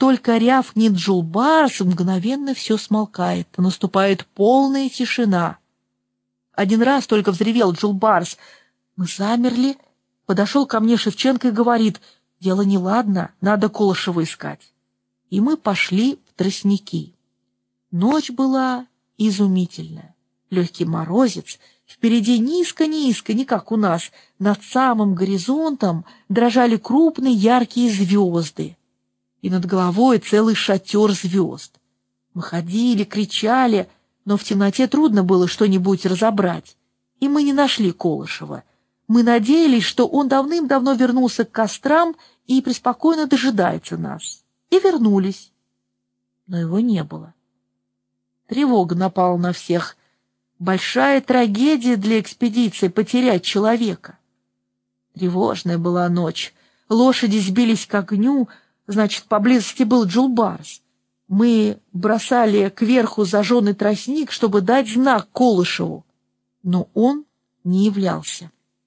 только рявкнет Джульбарс, мгновенно все смолкает, наступает полная тишина. Один раз только взревел Джульбарс. Мы замерли. Подошел ко мне Шевченко и говорит: «Дело неладно, надо Колышева искать». И мы пошли в тростники. Ночь была изумительная. Легкий морозец. Впереди низко-низко, не как у нас, над самым горизонтом дрожали крупные яркие звезды. И над головой целый шатер звезд. Мы ходили, кричали, но в темноте трудно было что-нибудь разобрать. И мы не нашли Колышева. Мы надеялись, что он давным-давно вернулся к кострам и преспокойно дожидается нас. И вернулись. Но его не было. Тревога напала на всех. Большая трагедия для экспедиции — потерять человека. Тревожная была ночь. Лошади сбились к огню, значит, поблизости был Джульбарс. Мы бросали кверху зажженный тростник, чтобы дать знак Колышеву. Но он не являлся.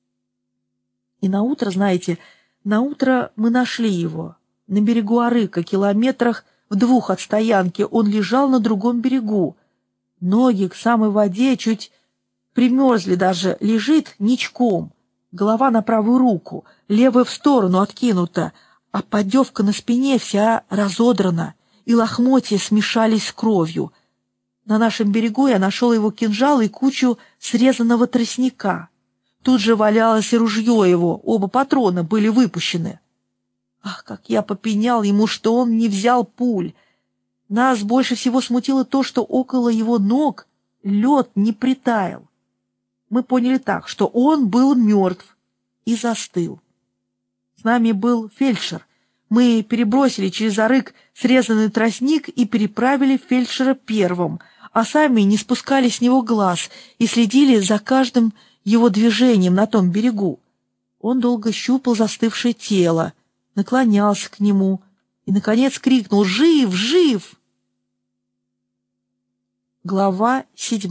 И наутро, знаете, наутро мы нашли его. На берегу Арыка, километрах в 2 от стоянки, он лежал на другом берегу. Ноги к самой воде чуть примерзли даже, лежит ничком. Голова на правую руку, левая в сторону откинута, а поддевка на спине вся разодрана, и лохмотья смешались с кровью. На нашем берегу я нашел его кинжал и кучу срезанного тростника. Тут же валялось и ружье его, оба патрона были выпущены. Ах, как я попенял ему, что он не взял пуль! Нас больше всего смутило то, что около его ног лед не притаял. Мы поняли так, что он был мертв и застыл. С нами был фельдшер. Мы перебросили через Арык срезанный тростник и переправили фельдшера первым, а сами не спускали с него глаз и следили за каждым его движением на том берегу. Он долго щупал застывшее тело, наклонялся к нему и, наконец, крикнул: «Жив! Жив!» Глава 7.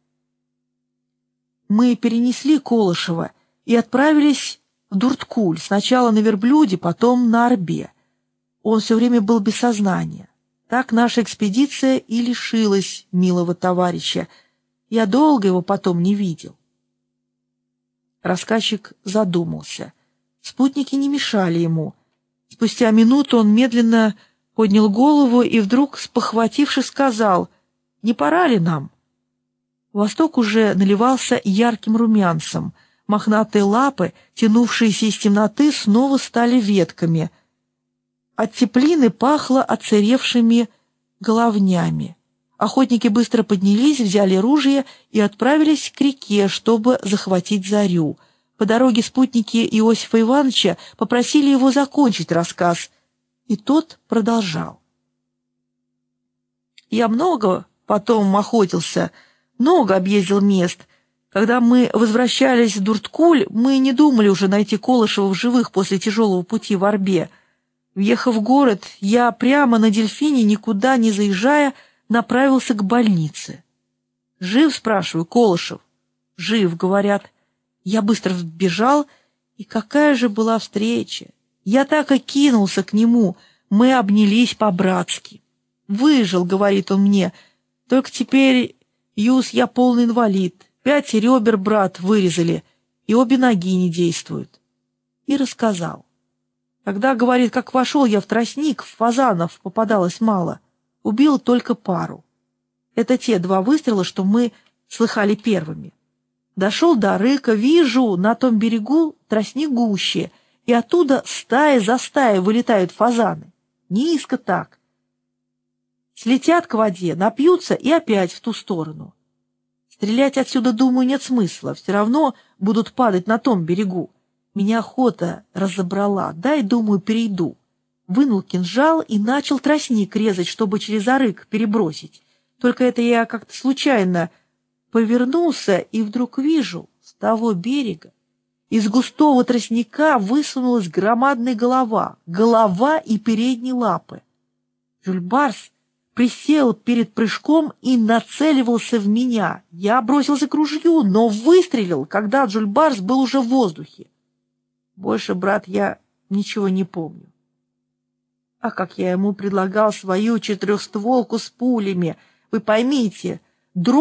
Мы перенесли Колышева и отправились в Дурткуль, сначала на верблюде, потом на орбе. Он все время был без сознания. Так наша экспедиция и лишилась милого товарища. Я долго его потом не видел. Рассказчик задумался. Спутники не мешали ему. Спустя минуту он медленно поднял голову и вдруг, спохватившись, сказал: «Не пора ли нам?» Восток уже наливался ярким румянцем. Мохнатые лапы, тянувшиеся из темноты, снова стали ветками. От теплины пахло оцаревшими головнями. Охотники быстро поднялись, взяли ружья и отправились к реке, чтобы захватить зарю. По дороге спутники Иосифа Ивановича попросили его закончить рассказ, и тот продолжал. «Я много потом охотился, много объездил мест. Когда мы возвращались в Дурткуль, мы не думали уже найти Колышева в живых после тяжелого пути в Орбе. Въехав в город, я прямо на дельфине, никуда не заезжая, направился к больнице. «Жив?» — спрашиваю, Колышев. «Жив», — говорят. Я быстро бежал, и какая же была встреча! Я так и кинулся к нему, мы обнялись по-братски. «Выжил», — говорит он мне, — «только теперь, Юс, я полный инвалид. 5 ребер, брат, вырезали, и обе ноги не действуют». И рассказал. Когда, говорит, как вошел я в тростник, фазанов попадалось мало, убил только пару. Это те 2 выстрела, что мы слыхали первыми. Дошел до Арыка, вижу, на том берегу тростник гуще, и оттуда стая за стаей вылетают фазаны. Низко так. Слетят к воде, напьются и опять в ту сторону. Стрелять отсюда, думаю, нет смысла, все равно будут падать на том берегу. Меня охота разобрала, дай, думаю, перейду. Вынул кинжал и начал тростник резать, чтобы через Арык перебросить. Только это я как-то случайно повернулся и вдруг вижу, с того берега из густого тростника высунулась громадная голова и передние лапы. Джульбарс присел перед прыжком и нацеливался в меня. Я бросился к ружью, но выстрелил, когда Джульбарс был уже в воздухе. Больше, брат, я ничего не помню. А как я ему предлагал свою четырехстволку с пулями! Вы поймите, друг